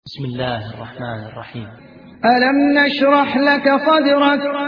بسم الله الرحمن الرحيم. ألم نشرح لك صدرك